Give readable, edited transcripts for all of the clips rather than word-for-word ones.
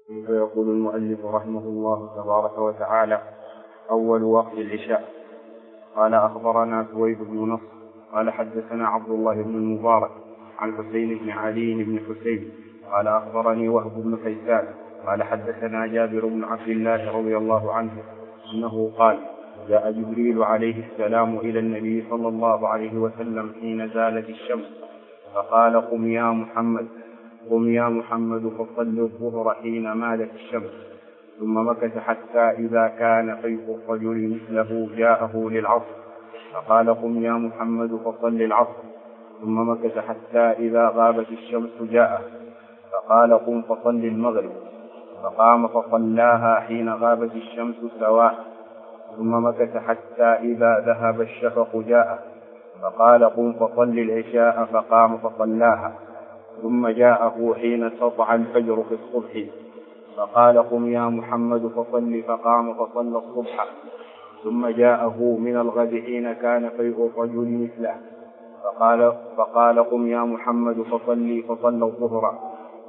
فيقول المؤلف رحمه الله تبارك وتعالى: أول وقت العشاء. قال: أخبرنا سويد بن نصر قال: حدثنا عبد الله بن المبارك عن حسين بن علي بن حسين قال: أخبرني وهب بن كيسان قال: حدثنا جابر بن عبد الله رضي الله عنه أنه قال: جاء جبريل عليه السلام إلى النبي صلى الله عليه وسلم حين زالت الشمس فقال: قم يا محمد فصل الظهر حين مالت الشمس. ثم مكث حتى إذا كان فيء الرجل مثله جاءه للعصر فقال: قم يا محمد فصل العصر. ثم مكث حتى إذا غابت الشمس جاءه فقال: قم فصل المغرب. فقام فصلاها حين غابت الشمس سواء. ثم مكث حتى إذا ذهب الشفق جاءه فقال: قم فصل العشاء. فقام فصلاها. ثم جاءه حين سطع الفجر في الصبح فقال: قم يا محمد فصل. فقام فصلى الصبح. ثم جاءه من الغد حين كان فيء الرجل مثله فقال: قم يا محمد فصل. فصلى الظهر.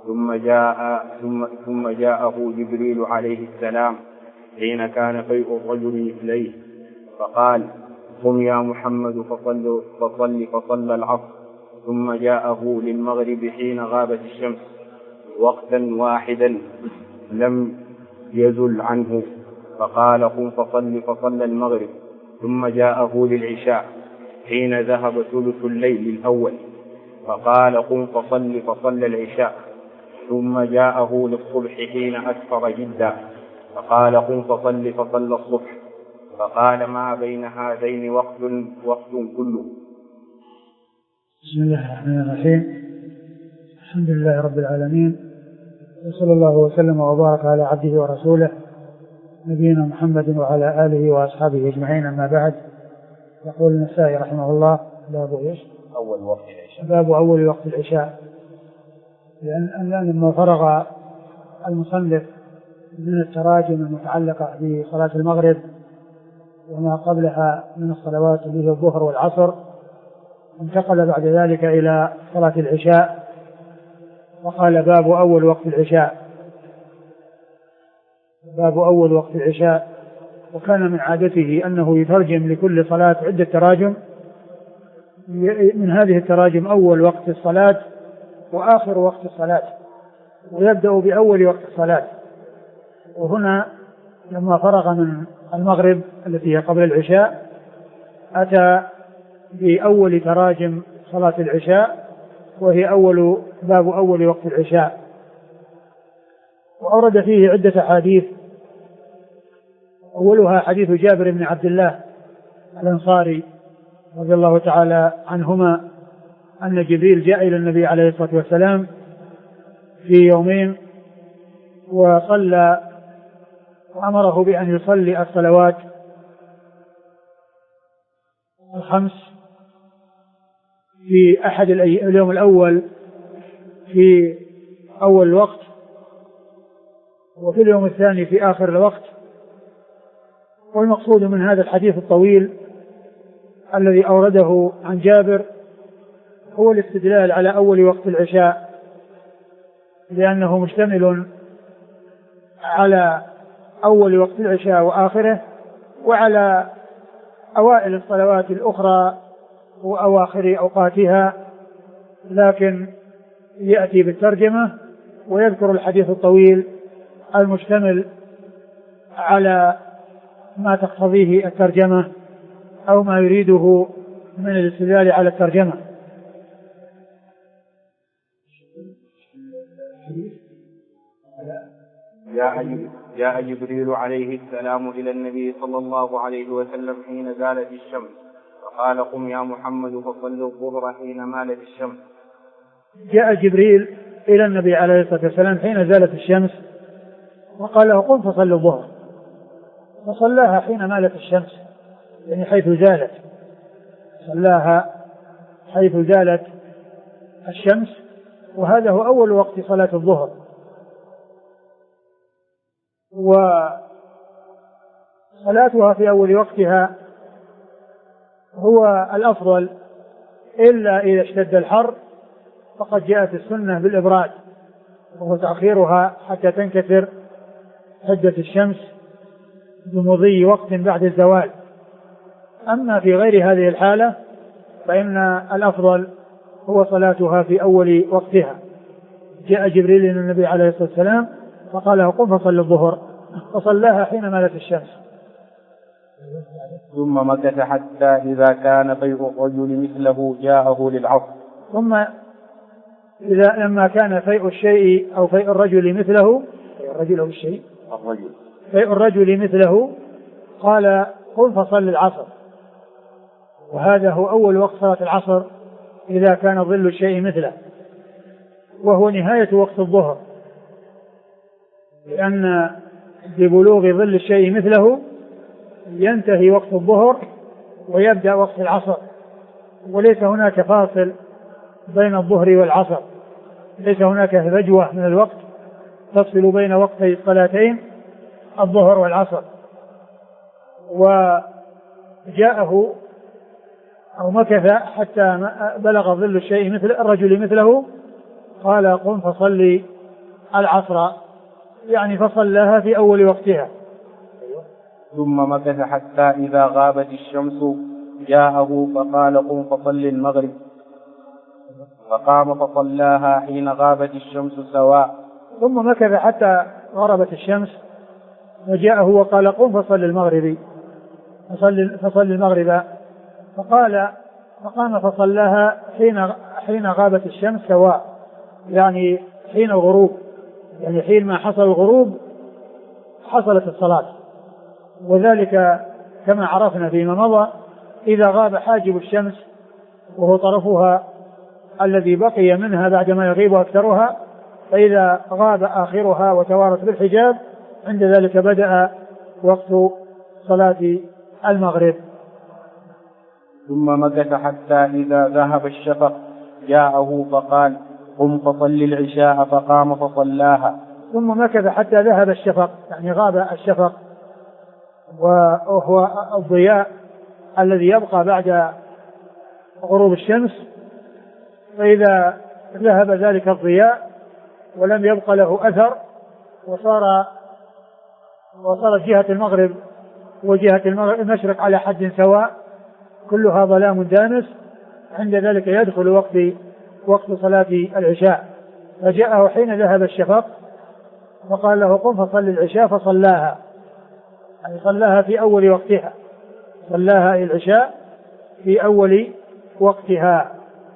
ثم جاءه جبريل عليه السلام حين كان فيء الرجل مثليه فقال: قم يا محمد فصل. فصلى العصر. ثم جاءه للمغرب حين غابت الشمس وقتا واحدا لم يزل عنه فقال: قم فصل. فصلى المغرب. ثم جاءه للعشاء حين ذهب ثلث الليل الأول فقال: قم فصل. فصلى العشاء. ثم جاءه للصبح حين أسفر جدا فقال: قم فصل. فصلى الصبح. فقال: ما بين هذين وقت كله. بسم الله الرحمن الرحيم. الحمد لله رب العالمين، وصلى الله وسلم وبارك على عبده ورسوله نبينا محمد وعلى آله وأصحابه أجمعين. أما بعد، يقول النسائي رحمه الله: باب أول وقت العشاء. باب أول وقت العشاء. لأن لما فرغ المصنف من التراجم المتعلقة بصلاة المغرب وما قبلها من الصلوات اللي هي الظهر والعصر، انتقل بعد ذلك إلى صلاة العشاء وقال: باب أول وقت العشاء. باب أول وقت العشاء. وكان من عادته أنه يترجم لكل صلاة عدة تراجم، من هذه التراجم أول وقت الصلاة وآخر وقت الصلاة، ويبدأ بأول وقت الصلاة. وهنا لما فرغ من المغرب التي هي قبل العشاء أتى بأول تراجم صلاة العشاء، وهي باب أول وقت العشاء. وأورد فيه عدة حديث، أولها حديث جابر بن عبد الله الأنصاري رضي الله تعالى عنهما أن جبريل جاء إلى النبي عليه الصلاة والسلام في يومين وصلى وأمره بأن يصلي الصلوات الخمس في أحد اليوم الأول في أول الوقت، وفي اليوم الثاني في آخر الوقت. والمقصود من هذا الحديث الطويل الذي أورده عن جابر هو الاستدلال على أول وقت العشاء، لأنه مشتمل على أول وقت العشاء وآخره، وعلى أوائل الصلوات الأخرى وأواخر أوقاتها، لكن يأتي بالترجمة ويذكر الحديث الطويل المشتمل على ما تقتضيه الترجمة أو ما يريده من الاستدلال على الترجمة. جاء جبريل عليه السلام إلى النبي صلى الله عليه وسلم حين زالت الشمس فقال: قم يا محمد فصل الظهر حين مالت الشمس. جاء جبريل إلى النبي عليه الصلاة والسلام حين زالت الشمس وقال له: قم فصل الظهر. فصلاها حين مالت الشمس، يعني حيث زالت، صلاها حيث زالت الشمس، وهذا هو أول وقت صلاة الظهر. وصلاتها في أول وقتها هو الأفضل، إلا إذا اشتد الحر فقد جاءت السنة بالإبراد، وهو تأخيرها حتى تنكسر حدة الشمس بمضي وقت بعد الزوال. أما في غير هذه الحالة فإن الأفضل هو صلاتها في أول وقتها. جاء جبريل إلى النبي عليه الصلاة والسلام فقال له قم فصل الظهر، فصلاها حين مالت الشمس. ثم مكث حتى إذا كان فيء الرجل مثله جاءه للعصر. ثم لما كان فيء الشيء أو فيء الرجل مثله، فيء الرجل مثله قال قل فصل العصر. وهذا هو أول وقت صلاة العصر إذا كان ظل الشيء مثله، وهو نهاية وقت الظهر، لأن ببلوغ ظل الشيء مثله ينتهي وقت الظهر ويبدأ وقت العصر، وليس هناك فاصل بين الظهر والعصر، ليس هناك فجوة من الوقت تفصل بين وقتي الصلاتين الظهر والعصر. وجاءه أو مكث حتى بلغ ظل الشيء مثل الرجل مثله قال قم فصلي العصر، يعني فصلها في أول وقتها. ثم مكث حتى إذا غابت الشمس جاءه فقال قم فصل المغرب، فقام فصلاها حين غابت الشمس سواء. ثم مكث حتى غربت الشمس وجاءه وقال قم فصل المغرب، فصل المغرب، فقام فصلاها حين غابت الشمس سواء، يعني حين الغروب، يعني حين ما حصل الغروب حصلت الصلاة. وذلك كما عرفنا فيما مضى إذا غاب حاجب الشمس وهو طرفها الذي بقي منها بعدما يغيب أكثرها، فإذا غاب آخرها وتوارت بالحجاب عند ذلك بدأ وقت صلاة المغرب. ثم مكث حتى إذا ذهب الشفق جاءه فقال قم فصل العشاء، فقام فصلاها. ثم مكث حتى ذهب الشفق، يعني غاب الشفق وهو الضياء الذي يبقى بعد غروب الشمس، فإذا ذهب ذلك الضياء ولم يبق له أثر وصارت جهة المغرب وجهة المشرق على حد سواء كلها ظلام دامس، عند ذلك يدخل وقت صلاة العشاء. فجاءه حين ذهب الشفق وقال له قم فصل العشاء، فصلاها، يعني صلاها في أول وقتها، صلاها العشاء في أول وقتها.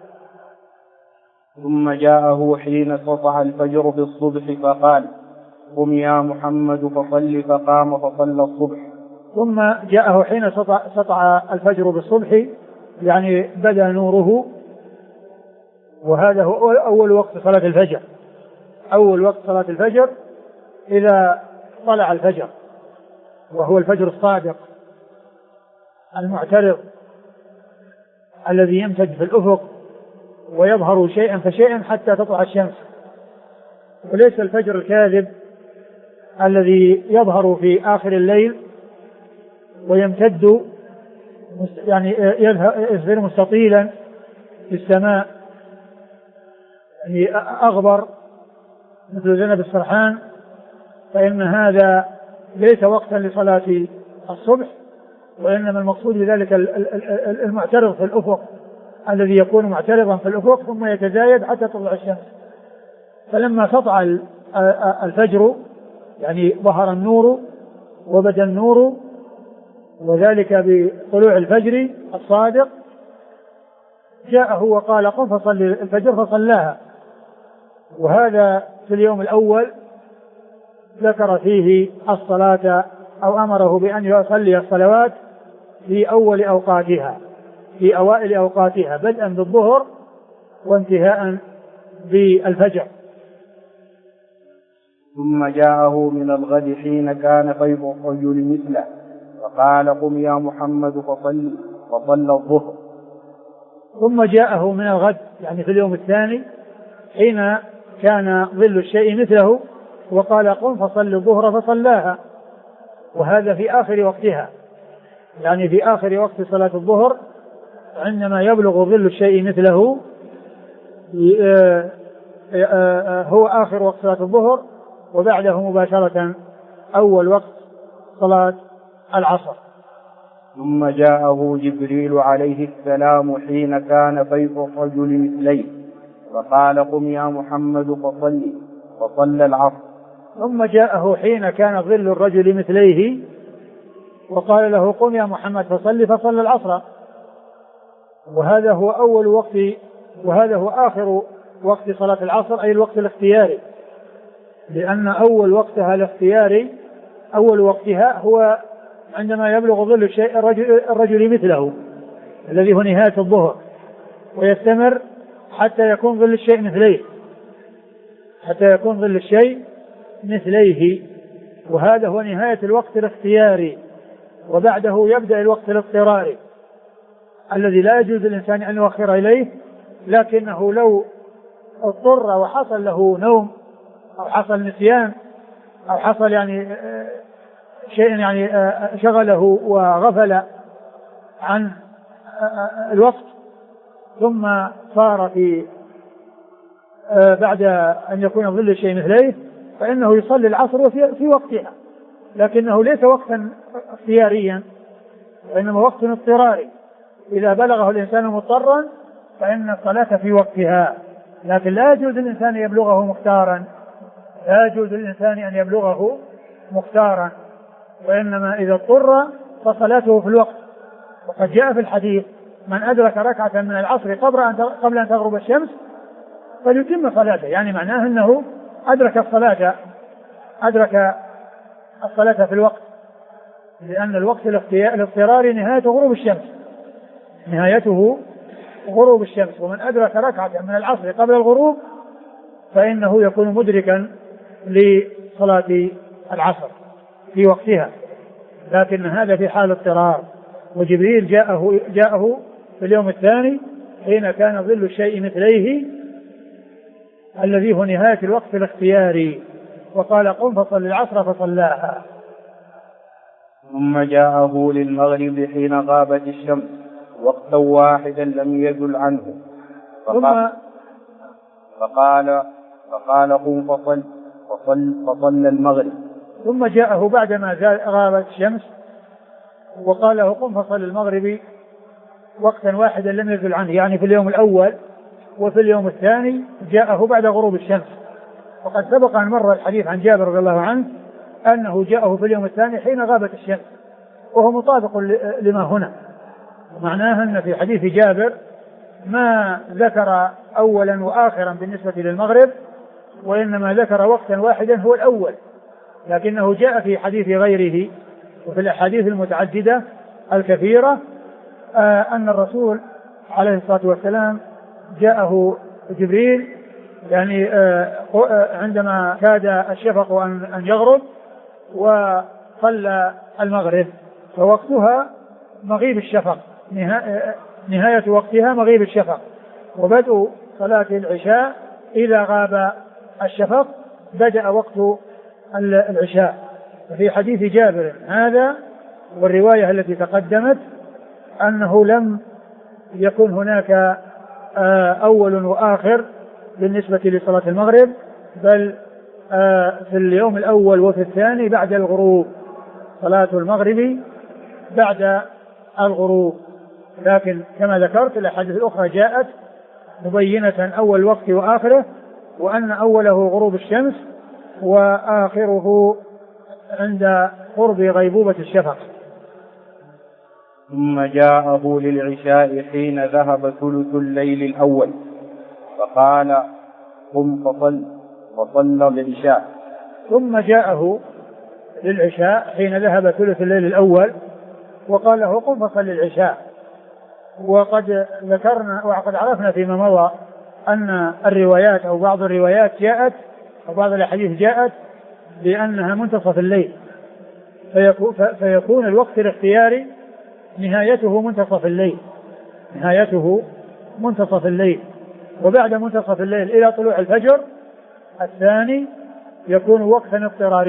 ثم جاءه حين سطع الفجر في الصبح فقال قم يا محمد فصل، فقام فصلى الصبح. ثم جاءه حين سطع الفجر بالصبح، يعني بدا نوره، وهذا هو أول وقت صلاة الفجر. أول وقت صلاة الفجر إذا طلع الفجر، وهو الفجر الصادق المعترض الذي يمتد في الأفق ويظهر شيئا فشيئا حتى تطلع الشمس، وليس الفجر الكاذب الذي يظهر في آخر الليل ويمتد، يعني يظهر مستطيلا في السماء، يعني أغبر مثل ذنب السرحان، فإن هذا ليس وقتا لصلاة الصبح، وإنما المقصود بذلك المعترض في الأفق الذي يكون معترضا في الأفق ثم يتزايد حتى تطلع الشمس. فلما سطع الفجر يعني ظهر النور وبدا النور، وذلك بطلوع الفجر الصادق، جاءه وقال قم فصل الفجر، فصلاها. وهذا في اليوم الأول ذكر فيه الصلاة أو أمره بأن يصلي الصلوات في أول أوقاتها، في أوائل أوقاتها، بدءا بالظهر وانتهاء بالفجر. ثم جاءه من الغد حين كان فيء الرجل مثله فقال قم يا محمد فصلى الظهر. ثم جاءه من الغد يعني في اليوم الثاني حين كان ظل الشيء مثله وقال قم فصل الظهر، فصلاها، وهذا في آخر وقتها، يعني في آخر وقت صلاة الظهر عندما يبلغ ظل الشيء مثله هو آخر وقت صلاة الظهر، وبعده مباشرة أول وقت صلاة العصر. ثم جاءه جبريل عليه السلام حين كان فيء الرجل مثليه فقال قم يا محمد فصلي، فصلى العصر. ثم جاءه حين كان ظل الرجل مثليه وقال له قم يا محمد فصلي، فصلى العصر. وهذا هو أول وقت، وهذا هو آخر وقت صلاة العصر، أي الوقت الاختياري، لأن أول وقتها الاختياري، أول وقتها هو عندما يبلغ ظل الشيء الرجل مثله الذي هو نهاية الظهر، ويستمر حتى يكون ظل الشيء مثليه، حتى يكون ظل الشيء مثليه، وهذا هو نهاية الوقت الاختياري. وبعده يبدأ الوقت الاضطراري الذي لا يجوز للإنسان أن يؤخر إليه، لكنه لو اضطر وحصل له نوم أو حصل نسيان أو حصل يعني شيء يعني شغله وغفل عن الوقت، ثم صار في بعد أن يكون ظل الشيء مثليه، فإنه يصلي العصر في وقتها، لكنه ليس وقتا اختياريا وإنما وقت اضطراري. إذا بلغه الإنسان مضطرا فإن الصلاة في وقتها، لكن لا يجوز للإنسان أن يبلغه مختارا، لا يجوز للإنسان أن يبلغه مختارا، وإنما إذا اضطر فصلاته في الوقت. وقد جاء في الحديث من أدرك ركعة من العصر قبل أن تغرب الشمس فليتم صلاته، يعني معناه أنه أدرك الصلاة في الوقت، لأن الوقت الاضطراري نهايته غروب الشمس، نهايته غروب الشمس. ومن أدرك ركعة من العصر قبل الغروب فإنه يكون مدركا لصلاة العصر في وقتها، لكن هذا في حال اضطرار. وجبريل جاءه في اليوم الثاني حين كان ظل الشيء مثليه الذي هو نهاية الوقت الاختياري، وقال قم فصل العصر فصلاها. ثم جاءه للمغرب حين غابت الشمس وقتا واحدا لم يزل عنه فقال قم فصل المغرب. ثم جاءه بعدما غابت الشمس وقال له قم فصل المغرب وقتا واحدا لم يزل عنه، يعني في اليوم الأول وفي اليوم الثاني جاءه بعد غروب الشمس. وقد سبق أن مر الحديث عن جابر رضي الله عنه أنه جاءه في اليوم الثاني حين غابت الشمس، وهو مطابق لما هنا. معناه أن في حديث جابر ما ذكر أولا وآخرا بالنسبة للمغرب، وإنما ذكر وقتا واحدا هو الأول، لكنه جاء في حديث غيره وفي الأحاديث المتعددة الكثيرة أن الرسول عليه الصلاة والسلام جاءه جبريل يعني عندما كاد الشفق أن يغرب وصلى المغرب، فوقتها مغيب الشفق، نهاية وقتها مغيب الشفق، وبدء صلاة العشاء إذا غاب الشفق بدأ وقت العشاء. في حديث جابر هذا والرواية التي تقدمت أنه لم يكن هناك أول وآخر بالنسبة لصلاة المغرب، بل في اليوم الأول وفي الثاني بعد الغروب، صلاة المغرب بعد الغروب. لكن كما ذكرت الأحاديث الأخرى جاءت مبينة أول وقت وآخره، وأن أوله غروب الشمس وآخره عند قرب غيبوبة الشفق. ثم جاءه للعشاء حين ذهب ثلث الليل الأول فقال قم فصلى العشاء. ثم جاءه للعشاء حين ذهب ثلث الليل الأول وقال له قم فصل العشاء. وقد ذكرنا وقد عرفنا فيما مضى أن الروايات أو بعض الروايات جاءت أو بعض الأحاديث جاءت بأنها منتصف الليل، فيكون الوقت الاختياري نهايته منتصف الليل، وبعد منتصف الليل إلى طلوع الفجر الثاني يكون وقتا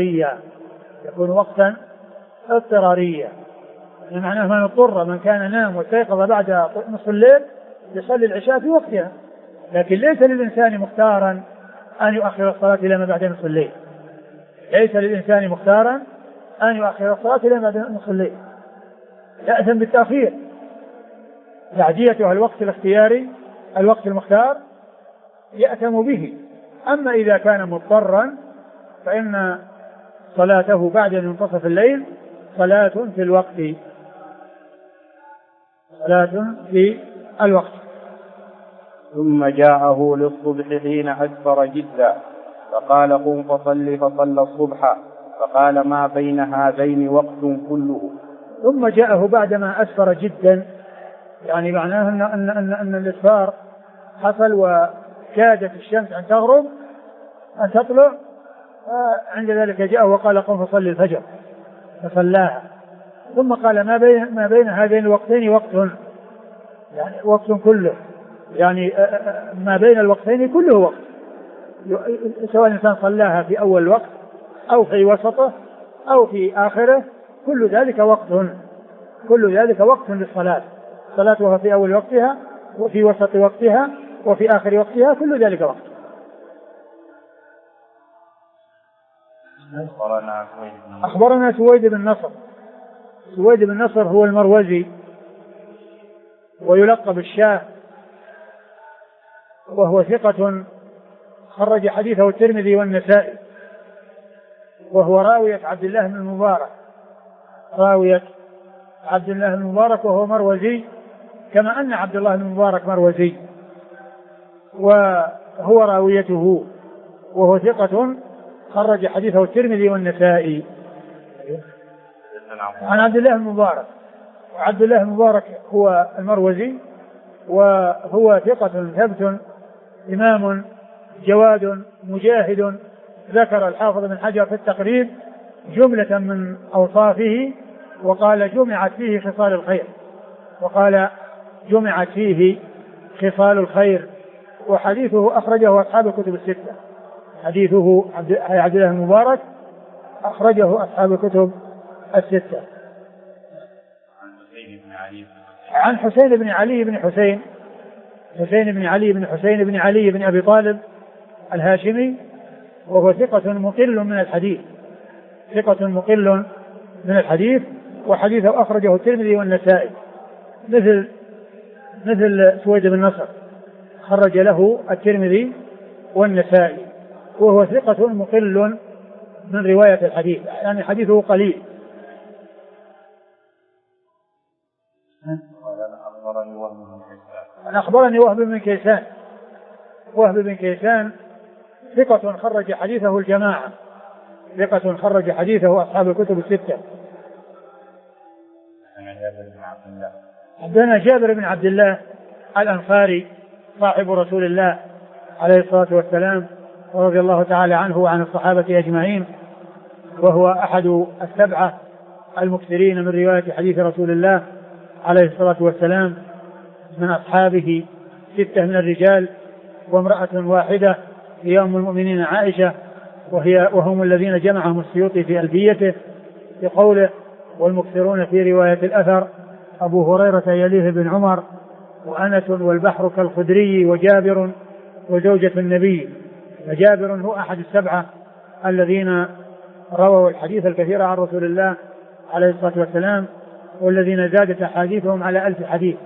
اضطراريا، معناه من اضطر من كان نام واستيقظ بعد نصف الليل يصلي العشاء في وقتها، لكن ليس للإنسان مختارا أن يؤخر الصلاة إلى ما بعد نصف الليل، ليس للإنسان مختارا أن يؤخر الصلاة إلى ما بعد نصف الليل، يأثم بالتأخير، تعديتها الوقت الاختياري الوقت المختار يأثم به. أما إذا كان مضطرا فإن صلاته بعد منتصف الليل صلاة في الوقت، صلاة في الوقت. ثم جاءه للصبح حين أسفر جدا فقال قم فصل، فصلى الصبح فقال ما بين هذين وقت كله. ثم جاءه بعدما أسفر جدا، يعني معناه أن الإسفار حصل وكادت الشمس أن تغرب أن تطلع، عند ذلك جاءه وقال قم فصل الفجر فصلاها. ثم قال ما بين هذين الوقتين وقت، يعني وقت كله، يعني ما بين الوقتين كله وقت، سواء الإنسان صلاها في أول الوقت أو في وسطه أو في آخره، كل ذلك وقت، كل ذلك وقت للصلاة، صلاتها في أول وقتها وفي وسط وقتها وفي آخر وقتها، كل ذلك وقت. أخبرنا سويد بن نصر. سويد بن نصر هو المروزي ويلقب الشاه، وهو ثقة خرج حديثه الترمذي والنسائي، وهو راوية عبد الله بن المبارك، راوية عبد الله بن المبارك، وهو مروزي كما أن عبد الله بن المبارك مروزي، وهو راويته، وهو ثقة خرج حديثه الترمذي والنسائي عن عبد الله بن المبارك. وعبد الله بن المبارك هو المروزي، وهو ثقة ثبت إمام جواد مجاهد. ذكر الحافظ بن حجر في التقريب جملة من أوصافه وقال جمعت فيه خصال الخير، وقال جمعت فيه خصال الخير. وحديثه أخرجه أصحاب الكتب الستة، حديثه عبد الله المبارك أخرجه أصحاب الكتب الستة. عن حسين بن علي بن حسين، حسين بن علي بن حسين بن علي بن أبي طالب الهاشمي، وهو ثقة مقل من الحديث، ثقة مقل من الحديث، وحديثه أخرجه الترمذي والنسائي، مثل سويد بن نصر خرج له الترمذي والنسائي، وهو ثقة مقل من رواية الحديث، يعني حديثه قليل. أخبرني وهب بن كيسان. وهب بن كيسان ثقة خرج حديثه الجماعة، ثقة خرج حديثه أصحاب الكتب الستة. عندنا جابر بن عبد الله الأنصاري صاحب رسول الله عليه الصلاة والسلام ورضي الله تعالى عنه وعن الصحابة أجمعين، وهو أحد السبعة المكثرين من رواية حديث رسول الله عليه الصلاة والسلام، من أصحابه 6 من الرجال وامرأة واحدة هي أم المؤمنين عائشة، وهم الذين جمعهم السيوطي في ألفيته بقوله والمكثرون في رواية الأثر أبو هريرة يليه بن عمر وأنس والبحر كالخدري وجابر وزوجة النبي. فجابر هو أحد السبعة الذين رووا الحديث الكثير عن رسول الله عليه الصلاة والسلام، والذين زادت أحاديثهم على 1000 حديث.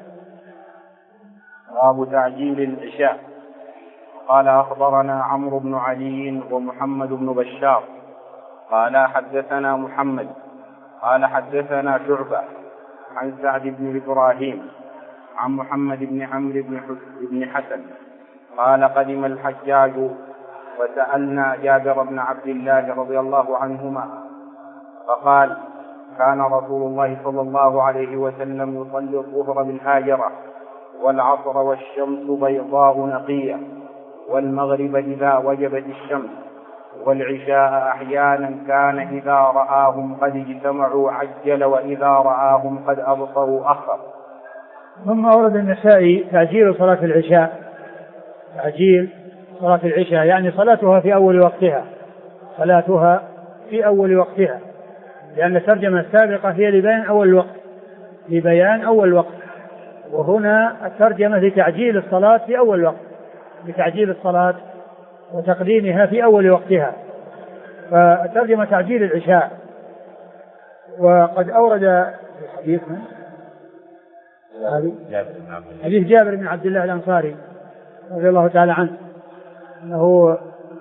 باب تعجيل العشاء. قال أخبرنا عمرو بن علي ومحمد بن بشار قال حدثنا محمد قال حدثنا شعبة عن سعد بن إبراهيم عن محمد بن عمرو بن حسن قال قدم الحجاج وسألنا جابر بن عبد الله رضي الله عنهما فقال كان رسول الله صلى الله عليه وسلم يصلي الظهر بالهاجرة والعصر والشمس بيضاء نقية والمغرب إذا وجبت الشمس والعشاء أحيانا كان إذا رآهم قد اجتمعوا عجل وإذا رآهم قد أبصروا أخر. ثم أورد النسائي تعجيل صلاة العشاء، تعجيل صلاة العشاء يعني صلاتها في أول وقتها، صلاتها في أول وقتها، لأن الترجمة السابقة هي لبيان أول الوقت، لبيان أول الوقت، وهنا الترجمة لتعجيل الصلاة في أول الوقت، لتعجيل الصلاة وتقديمها في أول وقتها، فترجم تعجيل العشاء. وقد أورد حديث جابر بن عبد الله الأنصاري رضي الله تعالى عنه أنه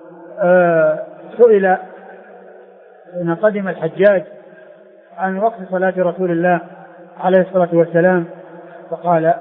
سئل أن قدم الحجاج عن وقت صلاة رسول الله عليه الصلاة والسلام فقال: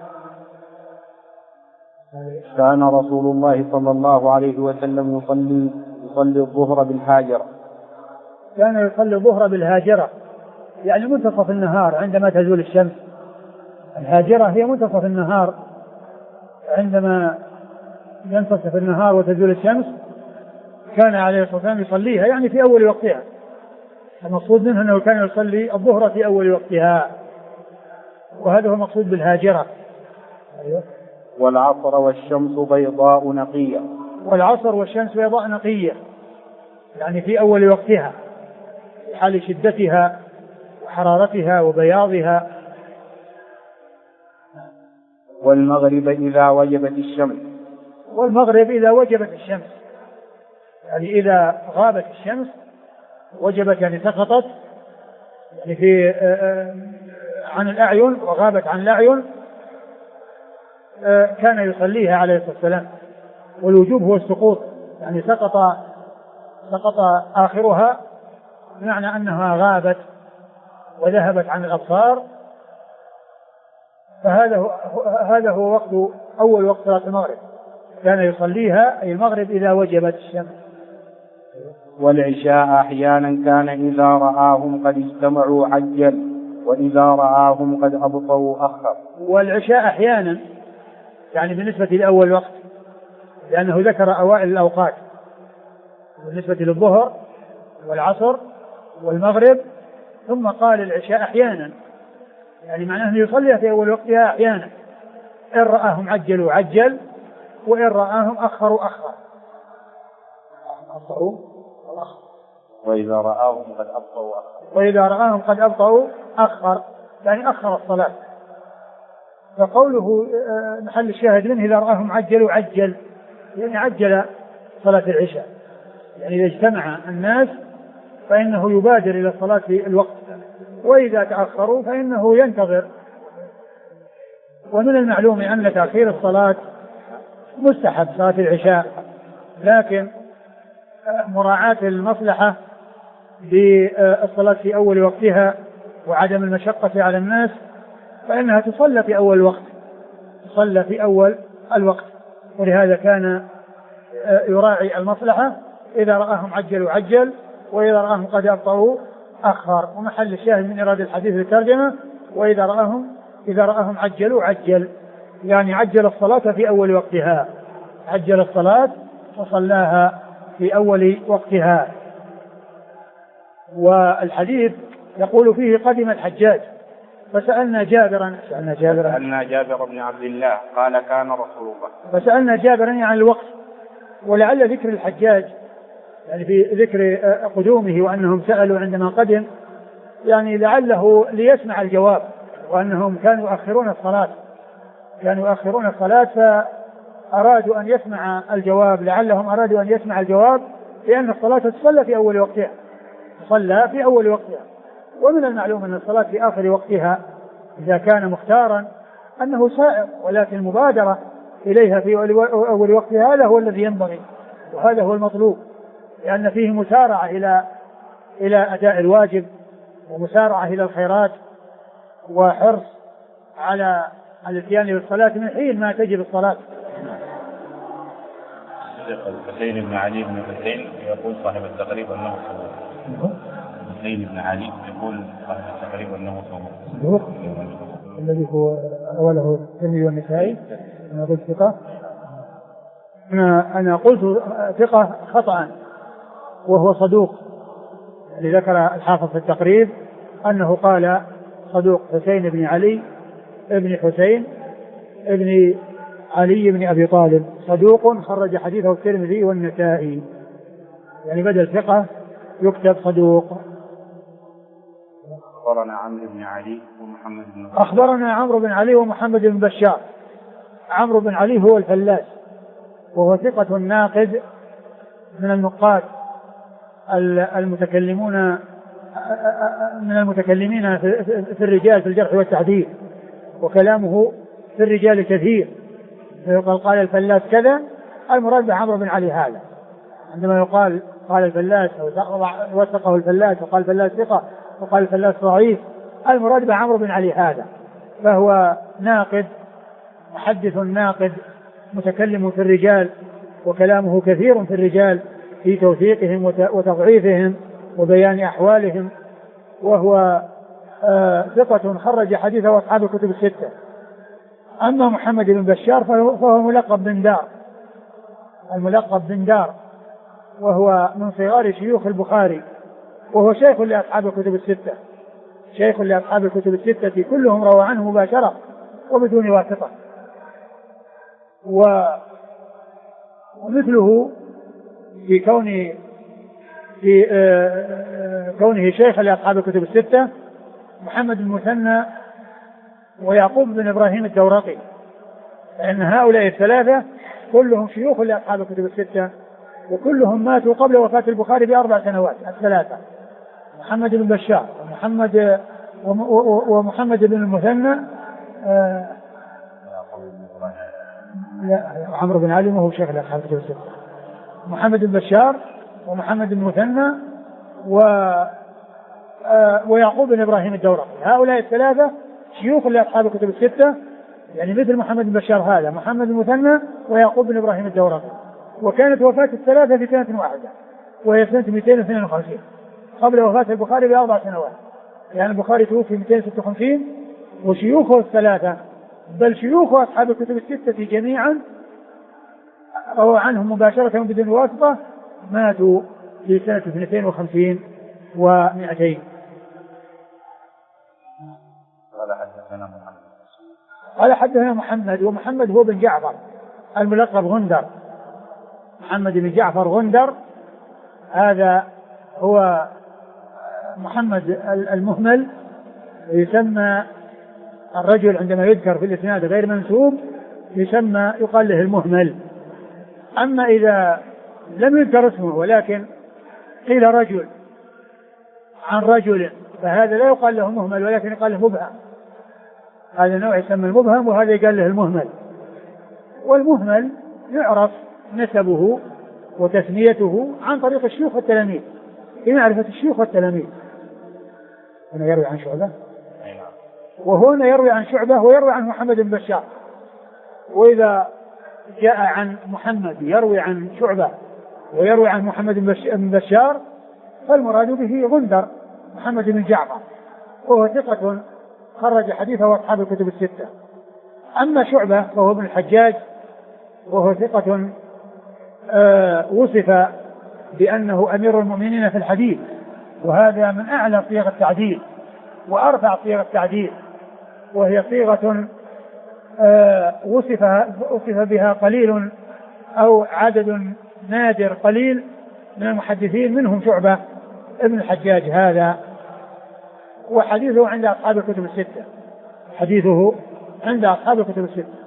كان رسول الله صلى الله عليه وسلم يصلي الظهر بالهاجرة. كان يصلي الظهر بالهاجرة، يعني منتصف النهار عندما تزول الشمس. الهاجرة هي منتصف النهار، عندما ينتصف النهار وتزول الشمس كان عليه الصلاة والسلام يصليها، يعني في أول وقتها. المقصود منه أنه كان يصلي الظهر في أول وقتها، وهذا هو المقصود بالهاجرة. والعصر والشمس بيضاء نقية. والعصر والشمس بيضاء نقية، يعني في أول وقتها في حال شدتها وحرارتها وبياضها. والمغرب إذا وجبت الشمس. والمغرب إذا وجبت الشمس، يعني إذا غابت الشمس وجبت، يعني سقطت يعني في عن الأعين وغابت عن الأعين، كان يصليها عليه الصلاة والسلام. والوجوب هو السقوط، يعني سقط آخرها، بمعنى أنها غابت وذهبت عن الأبصار. فهذا هو وقت أول وقت صلاة المغرب، كان يصليها أي المغرب إذا وجبت الشمس. والعشاء أحيانا كان إذا رآهم قد اجتمعوا عجل، وإذا رآهم قد أبطوا أخر. والعشاء أحيانا يعني بالنسبة لأول وقت، لأنه ذكر أوائل الأوقات بالنسبة للظهر والعصر والمغرب، ثم قال العشاء أحيانا، يعني معناه أنه يصلي في أول وقتها أحيانا. إن رآهم عجلوا عجل، وإن رآهم أخروا أخر. وإذا رآهم قد أبطوا أخر. وإذا رآهم قد أبطوا أخر، يعني أخر الصلاة. فقوله محل الشاهد منه إذا رآهم عجلوا عجل، يعني عجل صلاة العشاء، يعني إذا اجتمع الناس فإنه يبادر إلى الصلاة في الوقت، وإذا تأخروا فإنه ينتظر. ومن المعلوم أن تأخير الصلاة مستحب صلاة العشاء، لكن مراعاة المصلحة بالصلاة في أول وقتها وعدم المشقة على الناس، فإنها تصلى في أول وقت، تصلى في أول الوقت. ولهذا كان يراعي المصلحة، إذا رآهم عجلوا عجل، وإذا رآهم قد أبطأوا أخر. ومحل الشاهد من إرادة الحديث للترجمة وإذا رآهم عجلوا عجل، يعني عجل الصلاة في أول وقتها، عجل الصلاة وصلاها في أول وقتها. والحديث يقول فيه قدم الحجاج فسألنا جابر بن عبد الله قال كان رسول الله. فسألنا جابرا عن الوقت، ولعل ذكر الحجاج يعني في ذكر قدومه وأنهم سألوا عندما قدم، يعني لعله ليسمع الجواب، وأنهم كانوا يؤخرون الصلاة فأرادوا أن يسمع الجواب، لعلهم أرادوا أن يسمع الجواب، لأن الصلاة تصلى في أول وقتها، تصلى في أول وقتها. ومن المعلوم أن الصلاة في آخر وقتها إذا كان مختارا أنه سائر، ولكن المبادرة إليها في أول وقتها هذا هو الذي ينبغي، وهذا هو المطلوب، لأن فيه مسارعة إلى أداء الواجب، ومسارعة إلى الخيرات، وحرص على الاتيان بالصلاة من حين ما تجب الصلاة. الحسين بن علي بن الحسين يقول صاحب التقريب أنه صدوق. الحسين بن علي يقول صاحب التقريب أنه صدوق، الذي هو أوله الترمذي والنسائي. أنا قلت ثقة، أنا قلت ثقة خطأ وهو صدوق، اللي ذكر الحافظ في التقريب أنه قال صدوق حسين بن علي ابن حسين ابن علي بن أبي طالب صدوق خرج حديثه الترمذي والنسائي، يعني بدل ثقة يكتب صدوق. أخبرنا عمرو بن علي ومحمد بن بشار. أخبرنا عمرو بن علي ومحمد بن بشار. عمرو بن علي هو الفلاس، وهو ثقة ناقد من النقاد المتكلمين في الرجال في الجرح والتعديل، وكلامه في الرجال كثير، فيقال قال الفلاس كذا، المراد بعمرو بن علي هذا. عندما يقال قال الفلاس أو وثقه الفلاس وقال الفلاس ثقة وقال الفلاس ضعيف، المراد بعمرو بن علي هذا، فهو ناقد، محدث ناقد متكلم في الرجال، وكلامه كثير في الرجال في توثيقهم وتضعيفهم وبيان أحوالهم، وهو ثقة خرج حديثه أصحاب الكتب الستة. أما محمد بن بشار فهو ملقب بن دار، الملقب بن دار، وهو من صغار شيوخ البخاري، وهو شيخ لأصحاب الكتب الستة، شيخ لأصحاب الكتب الستة كلهم روى عنه مباشرة وبدون واسطة. ومثله في كونه شيخ لأصحاب الكتب الستة محمد بن المثنى ويعقوب بن إبراهيم الدورقي، لأن هؤلاء الثلاثة كلهم شيوخ لأصحاب الكتب الستة، وكلهم ماتوا قبل وفاة البخاري ب4 سنوات الثلاثة، محمد بن بشار ومحمد بن المثنى عمرو بن علي وهو شيخ لأصحاب الكتب الستة، محمد بن بشار ومحمد بن المثنى ويعقوب بن إبراهيم الدورقي. هؤلاء الثلاثة شيوخ لأصحاب الكتب الستة، يعني مثل محمد بن بشار هذا محمد بن المثنى ويعقوب بن إبراهيم الدورقي. وكانت وفاة الثلاثة في سنة واحدة وهي سنة 252 قبل وفاة البخاري ب4 سنوات، يعني البخاري توفي 256 وشيوخه الثلاثة بل شيوخ أصحاب الكتب الستة جميعا روى عنهم مباشرة بدون واسطة ماتوا في سنة 52 و200. قال حدثنا محمد، ومحمد هو بن جعفر الملقب غندر، محمد بن جعفر غندر، هذا هو محمد المهمل، يسمى الرجل عندما يذكر في الإسناد غير منسوب يسمى يقال له المهمل. أما إذا لم يذكر اسمه ولكن قيل رجل عن رجل فهذا لا يقال له مهمل ولكن يقال له مبهم، هذا نوع يسمى المبهم وهذا يقال له المهمل. والمهمل يعرف نسبه وتسميته عن طريق الشيوخ والتلاميذ، في معرفة الشيوخ والتلاميذ. هنا يروي عن شعبة وهنا يروي عن شعبة ويروي عن محمد بن بشار، وإذا جاء عن محمد يروي عن شعبة ويروي عن محمد بن بشار فالمراد به غندر محمد بن جعفر، وهو ثقة خرج حديثه أصحاب الكتب الستة. أما شعبة فهو ابن الحجاج وهو ثقة وصف بأنه أمير المؤمنين في الحديث، وهذا من أعلى صيغ التعديل وأرفع صيغ التعديل، وهي صيغة وصف بها قليل أو عدد نادر قليل من المحدثين منهم شعبة ابن الحجاج هذا، وحديثه عند أصحاب الكتب الستة، حديثه عند أصحاب الكتب الستة.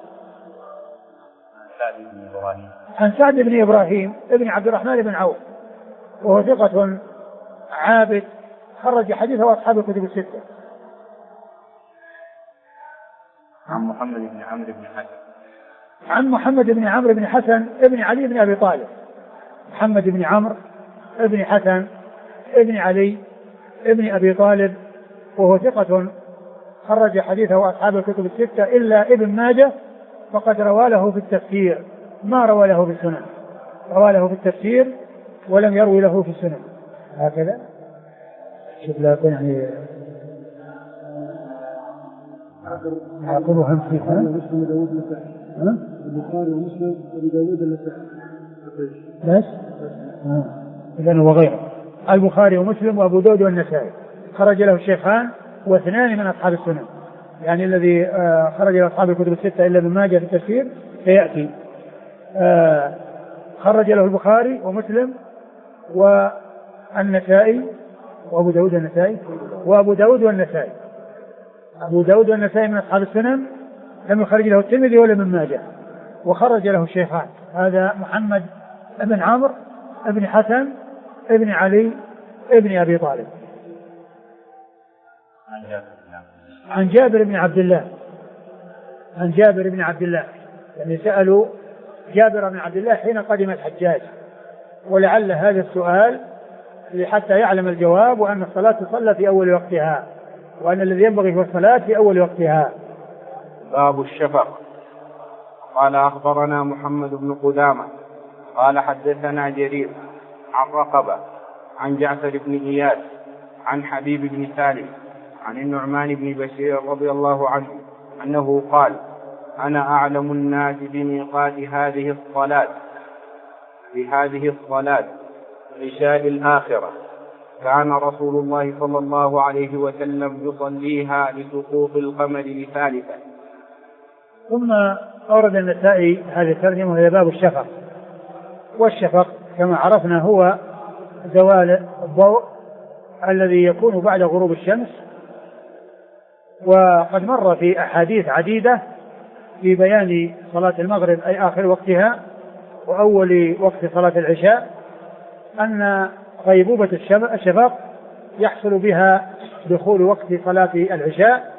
عن سعد بن إبراهيم ابن عبد الرحمن بن عوف وهو ثقة عابد خرج حديثه أصحاب الكتب الستة. عن محمد بن عمرو بن حسن، عن محمد بن عمرو بن حسن ابن علي بن أبي طالب، محمد بن عمرو ابن حسن ابن علي ابن أبي طالب وهو ثقة خرج حديثه أصحاب الكتب الستة إلا ابن ماجه فقد روى له في التفسير، ما روى له في السنن، روى له في التفسير ولم يروي له في السنن. هكذا شوف لا يكون يعني عقبهم في مسلم وداود النسائي، البخاري ومسلم وداود النسائي بس إذن وغيره، البخاري ومسلم وأبو داود والنسائي خرج له الشيخان واثنان من أصحاب السنن، يعني الذي خرج له أصحاب الكتب الستة إلا ابن ماجه في التفسير سيأتي، خرج له البخاري ومسلم والنسائي وأبو داود النسائي وأبو داود والنسائي. أبو داود والنسائي من أصحاب السنن لم يخرج له الترمذي ولا ابن ماجه، وخرج له الشيخان، هذا محمد بن عمرو بن حسن بن علي بن أبي طالب. عن جابر بن عبد الله، عن جابر بن عبد الله، يعني سألوا جابر بن عبد الله حين قدم الحجاج، ولعل هذا السؤال حتى يعلم الجواب، وأن الصلاة تصلى في أول وقتها، وأن الذي ينبغي في الصلاة في أول وقتها. باب الشفق. قال أخبرنا محمد بن قدامة قال حدثنا جرير عن رقبة عن جعفر بن إياس عن حبيب بن سالم عن النعمان بن بشير رضي الله عنه أنه قال: أنا أعلم الناس بميقات هذه الصلاة عشاء الآخرة، كان رسول الله صلى الله عليه وسلم يصليها لسقوط القمر لثالثة. ثم أورد النسائي هذه الترجمة وهي باب الشفق. والشفق كما عرفنا هو زوال الضوء الذي يكون بعد غروب الشمس، وقد مر في أحاديث عديدة في بيان صلاة المغرب أي آخر وقتها وأول وقت صلاة العشاء أن غيبوبة الشفق يحصل بها دخول وقت صلاة العشاء،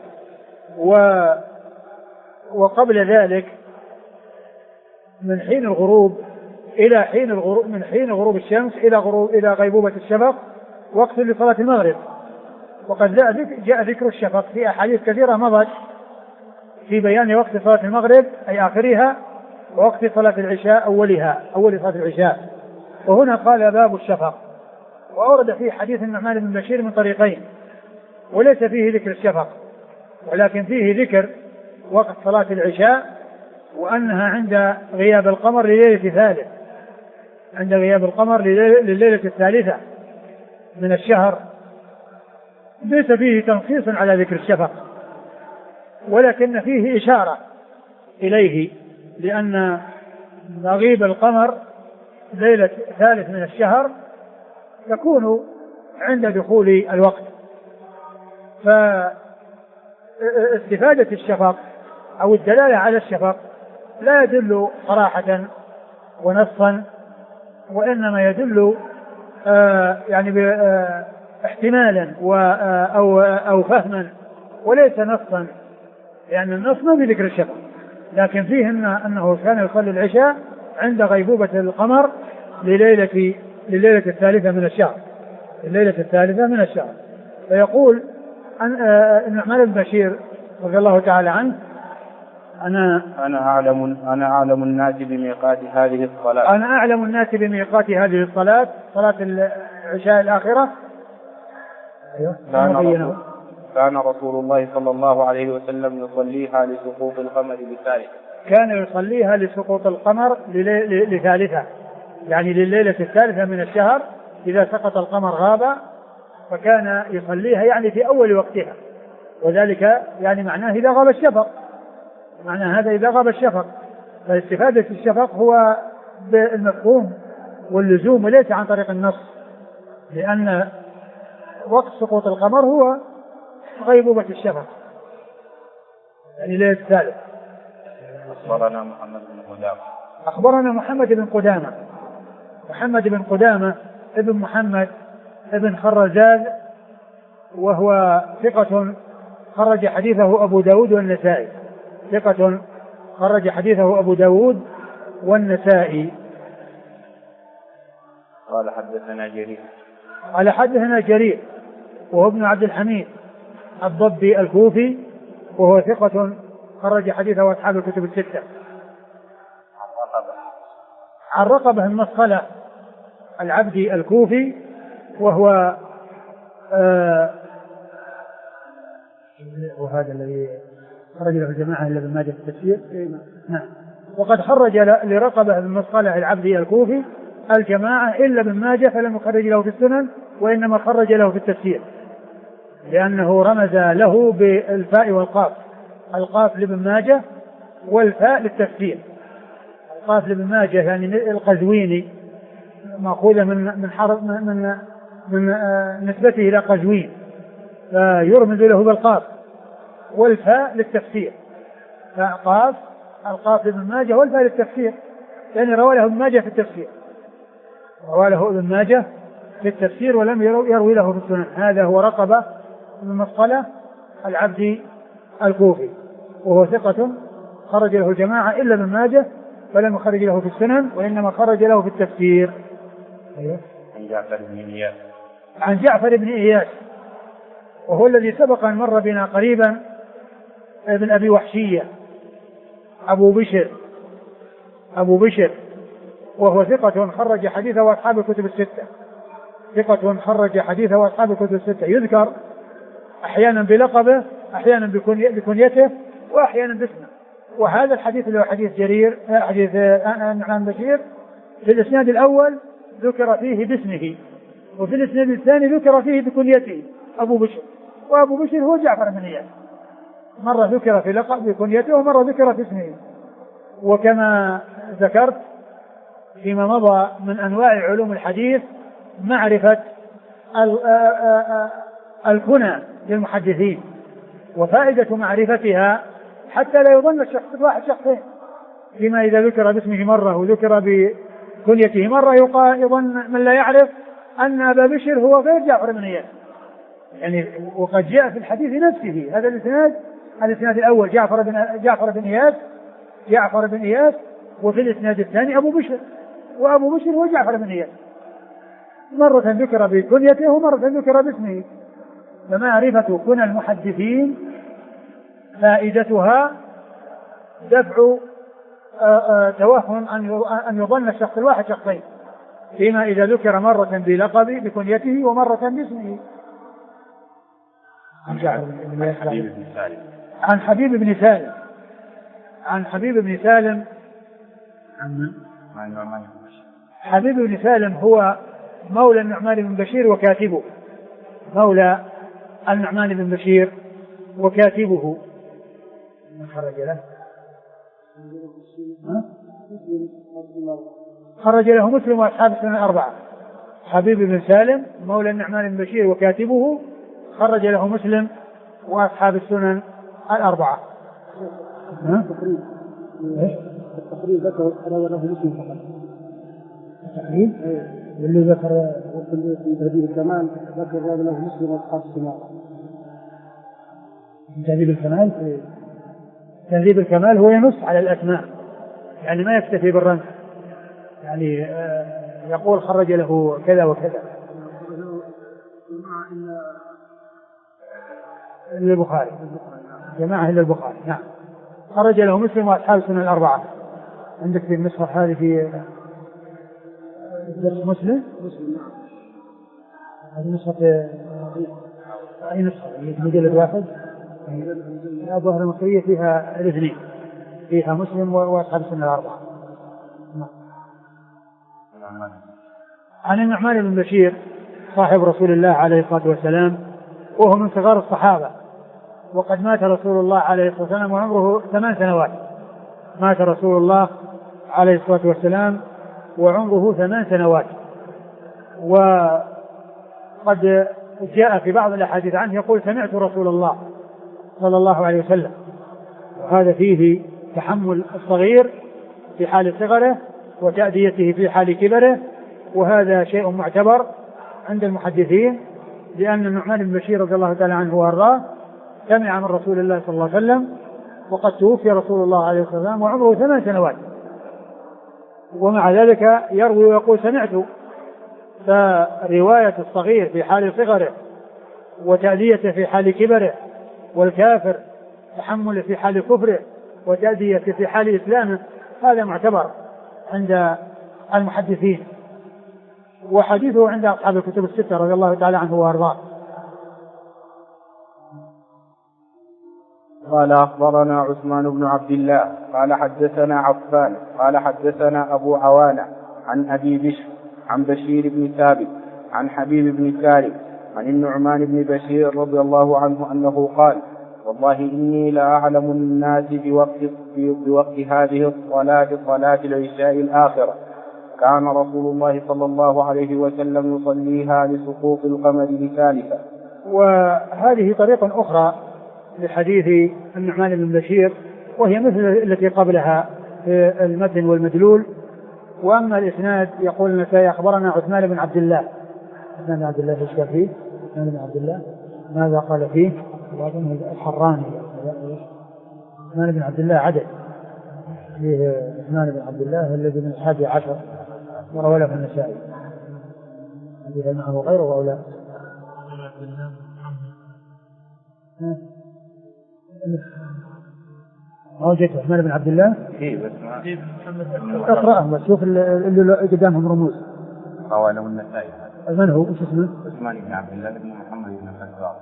وقبل ذلك من حين الغروب إلى حين الغروب، من حين غروب الشمس إلى غيبوبة الشفق وقت لصلاة المغرب. وقد جاء ذكر الشفق في أحاديث كثيرة مضت في بيان وقت صلاة المغرب أي آخرها ووقت صلاة العشاء أول صلاة العشاء. وهنا قال باب الشفق، وأورد فيه حديث النعمان بن بشير من طريقين، وليس فيه ذكر الشفق ولكن فيه ذكر وقت صلاة العشاء، وأنها عند غياب القمر لليلة الثالث، عند غياب القمر لليلة الثالثة من الشهر. ليس فيه تنصيص على ذكر الشفق، ولكن فيه إشارة إليه، لأن مغيب القمر ليلة ثالث من الشهر يكون عند دخول الوقت. فاستفادة الشفق أو الدلالة على الشفق لا يدل صراحة ونصا، وإنما يدل يعني احتمالا أو فهما، وليس نصا، يعني النص ما في ذكر الشفق، لكن فيه أنه كان يصلي العشاء عند غيبوبة القمر لليلة الثالثة من الشهر، الليلة الثالثة من الشهر. فيقول النعمان بن بشير رضي الله تعالى عنه: أنا أعلم الناس بميقات هذه الصلاة. أنا أعلم الناس بميقات هذه الصلاة، صلاة العشاء الآخرة. كان رسول الله صلى الله عليه وسلم يصليها لسقوط القمر لثالثة. كان يصليها لسقوط القمر لثالثة، يعني لليلة الثالثة من الشهر إذا سقط القمر غاب، فكان يصليها يعني في أول وقتها، وذلك يعني معناه إذا غاب الشفق، معنى هذا إذا غاب الشفق. فاستفادة الشفق هو بالمفهوم واللزوم وليس عن طريق النص، لأن وقت سقوط القمر هو غيبوبة الشفق، يعني ليلة الثالث. أخبرنا محمد بن قدامة. أخبرنا محمد بن قدامة، محمد بن قدامة ابن محمد ابن خرزاز، وهو ثقة خرج حديثه أبو داود والنسائي، ثقة خرج حديثه أبو داود والنسائي. قال حدثنا جرير. قال حدثنا جرير وهو ابن عبد الحميد الضبي الكوفي، وهو ثقة خرج حديثه أصحاب الكتب الستة. عن رقبة المصخلة العبدي الكوفي، وهو وهذا الذي خرج له الجماعة إلا ابن ماجه في التفسير. نعم. وقد خرج لرقبة المصخلة العبدي الكوفي الجماعة إلا ابن ماجه، فلم يخرج له في السنن، وإنما خرج له في التفسير، لأنه رمز له بالفاء والقاف، القاف لابن ماجه والفاء للتفسير. القاف لابن ماجه يعني القزويني، مأخوذة من نسبته إلى قزوين، فيرمز له بالقاف، والفاء للتفسير، فقاف القاف لابن ماجه والفاء للتفسير، يعني روى له ابن ماجه في التفسير. روى له ابن ماجه في التفسير ولم يروي له في السنن. هذا هو رقبة من مصطلة العبد الكوفي، وهو ثقة خرج له الجماعة إلا ابن ماجه، فلم يخرج له في السنن وإنما خرج له في التفسير. أيوه. عن جعفر بن إياس وهو الذي سبق أن مر بنا قريبا، ابن أبي وحشية أبو بشر وهو ثقة خرج حديثه وأصحاب الكتب الستة، ثقة خرج حديثه وأصحاب الكتب الستة، يذكر أحيانا بلقبه، أحيانا بكنيته، وأحيانا باسمه. وهذا الحديث اللي هو حديث جرير، حديث النعمان بشير، في الإسناد الأول ذكر فيه باسمه، وفي الإسناد الثاني ذكر فيه بكنيته أبو بشر، وأبو بشر هو جعفر بن إياس، مرة ذكر في لقب بكنيته ومرة ذكر في اسمه. وكما ذكرت فيما مضى من أنواع علوم الحديث معرفة الكنى للمحدثين، وفائدة معرفتها حتى لا يظن الشخص الواحد شخصين، فيما إذا ذكر باسمه مرة وذكر بكنيته مرة يظن من لا يعرف أن أبا بشر هو غير جعفر بن إياس يعني. وقد جاء في الحديث نفسه هذا الإسناد الأول جعفر بن إياس، وفي الإسناد الثاني أبو بشر، وأبو بشر هو جعفر بن إياس، مرة ذكر بكنيته ومرة ذكر باسمه. فمعرفة كنى المحدثين فائدتها دفع توهم أن يظن الشخص الواحد شخصين، فيما إذا ذكر مرة بلقبه بكنيته ومرة باسمه. عن حبيب بن سالم حبيب بن سالم هو مولى النعمان بن بشير وكاتبه، مولى النعمان بن بشير وكاتبه. خرج له مسلم وأصحاب السنن الأربعة. حبيب بن سالم مولى النعمان بن بشير وكاتبه خرج له مسلم وأصحاب السنن الأربعة. التقريب ذكر له مسلم فقط. التقريب اللي ذكر في تهذيب الكمال ذكر له مسلم وأصحاب السنن. تهذيب الكمال هو ينص على الأسماء، يعني ما يكتفي بالرمز، يعني يقول خرج له كذا وكذا. البخاري جماعة إلا البخاري، نعم. خرج له مسلم وأصحاب السنن الأربعة. عندك في النسخة هذه في مسلم هذه نسخة أي نسخة مجلد واحد، الظاهر المصرية فيها الاثنين، فيها مسلم وأصحاب السنن الأربعة. عن النعمان بن بشير صاحب رسول الله عليه الصلاة والسلام، وهو من صغار الصحابة، وقد مات رسول الله عليه الصلاة والسلام وعمره 8 سنوات. مات رسول الله عليه الصلاة والسلام وعمره 8 سنوات. وقد جاء في بعض الأحاديث عنه يقول سمعت رسول الله صلى الله عليه وسلم، وهذا فيه تحمل الصغير في حال صغره وتأديته في حال كبره، وهذا شيء معتبر عند المحدثين، لأن النعمان بن بشير رضي الله تعالى عنه وارضاه سمع من رسول الله صلى الله عليه وسلم، وقد توفي رسول الله عليه الصلاة والسلام وعمره 8 سنوات، ومع ذلك يروي ويقول سمعت. فرواية الصغير في حال صغره وتأديته في حال كبره، والكافر تحمله في حال كفره وتأديته في حال إسلامه، هذا معتبر عند المحدثين. وحديثه عند أصحاب الكتب الستة رضي الله تعالى عنه وارضاه. قال أخبرنا عثمان بن عبد الله قال حدثنا عفان قال حدثنا أبو عوانة عن أبي بشر عن بشير بن ثابت عن حبيب بن سالم عن النعمان بن بشير رضي الله عنه أنه قال والله إني لا أعلم الناس بوقت هذه الصلاة صلاة العشاء الآخرة، كان رسول الله صلى الله عليه وسلم يصليها لسقوط القمر لثالثة. وهذه طريقة أخرى لحديث النعمان بن بشير، وهي مثل التي قبلها في المتن والمدلول، وأما الإسناد يقول النسائي أخبرنا عثمان بن عبد الله. عثمان بن عبد الله ايش قال فيه؟ عثمان بن عبد الله ماذا قال فيه؟ وأظن الحراني. عثمان بن عبد الله عدد فيه عثمان بن عبد الله الذي من 11 وروى له النسائي. حديث معه غيره أو لا؟ وجدت عثمان بن عبد الله اقرأه وشوف اللي قدامهم رموز. روى له النسائي. من هو؟ ايش اسمه؟ عثمان بن عبد الله بن محمد بن خزاز.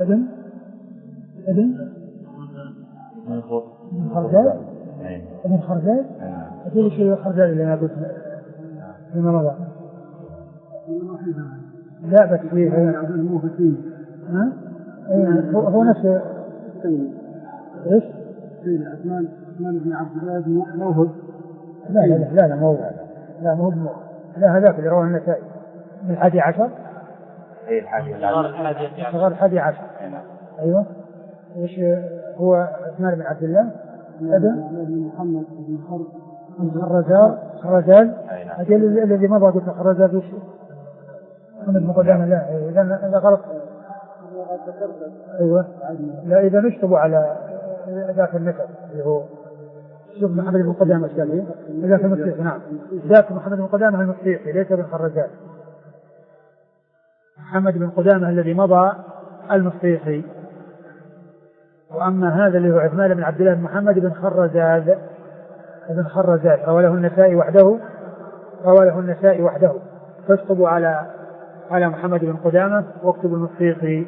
ابن خرزاز. ابن خرزاز. أقول شيء خرزاز اللي أنا قلت فيما مضى. لا بس فيه هو نفسه. ايش؟ عثمان بن عبد الله بن موهب. لا موهب. لا موهب. لا هذاك اللي رواه النسائي من 11. اي صغار 11. ايوه. ايش هو عثمان بن عبد الله؟ بن محمد بن خرزاز. أجل الذي مضى قلت خرزاز وش؟ محمد بن قدامة. لا إذا غلط. أيوة. لا إذا نشتبوا على ذاك النسب اللي هو شوف محمد بن قدامة قال ذاك المصيحي. نعم ذاك محمد بن قدامة المصيحي ليس بن خرزاز. محمد بن قدامة الذي مضى المصيحي. وأما هذا اللي هو عثمان بن عبد الله بن محمد بن خرزاز رواه له النسائي وحده. فاشطبوا على محمد بن قدامة واكتبوا المصيحي.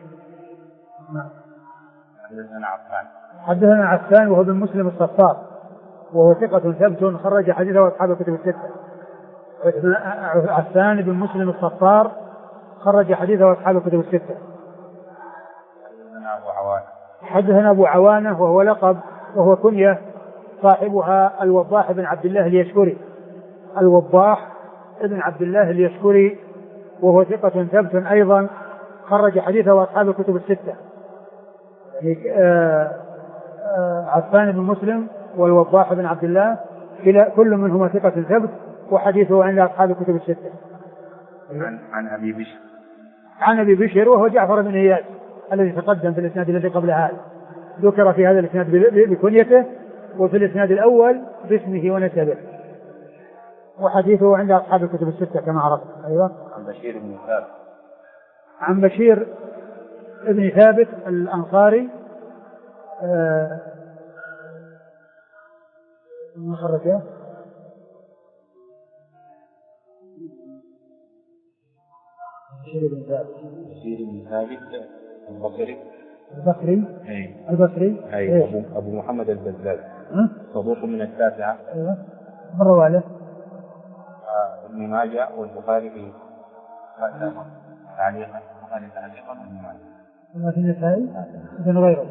حدثنا عفان وهو بن مسلم الصفار وهو ثقة ثبت خرج حديثه أصحاب الكتب الستة. عفان بن مسلم الصفار خرج حديثه أصحاب الكتب الستة. حدثنا أبو عوانة وهو لقب وهو كنية صاحبها الوضاح بن عبد الله اليشكري. الوضاح بن عبد الله اليشكري وهو ثقة ثبت أيضا خرج حديثه أصحاب الكتب الستة. عفان بن مسلم والوضاح بن عبد الله كل منهما ثقة ثبت وحديثه عند أصحاب الكتب الستة. عن أبي بشر وهو جعفر بن إياس الذي تقدم في الإسناد الذي قبل هذا. ذكر في هذا الإسناد بكنيته وفي الإسناد الأول باسمه ونسبه وحديثه عند أصحاب الكتب الستة كما عرفت. أيوة. عن بشير بن ثابت الأنصاري مخرجه بشير بن ثابت البصري أبو محمد البزاز صدوق من 9. أيوة. مر واله ابن ماجه والبخاري في تعليقا ابن ماجه. ما في النسائي إذن غيره.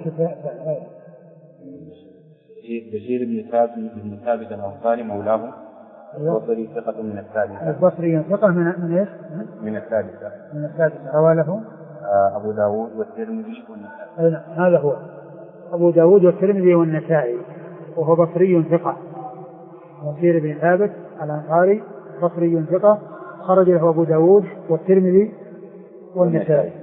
بشير بن ثابت الأنصاري مولاه البصري ثقة من 9. البصري ثقة من إيش؟ من 9. روى له أبو داود والترمذي والنسائي. هذا هو أبو داود والترمذي والنسائي وهو بصري ثقة. بشير بن ثابت الأنصاري بصري ثقة خرج له أبو داود والترمذي والنسائي.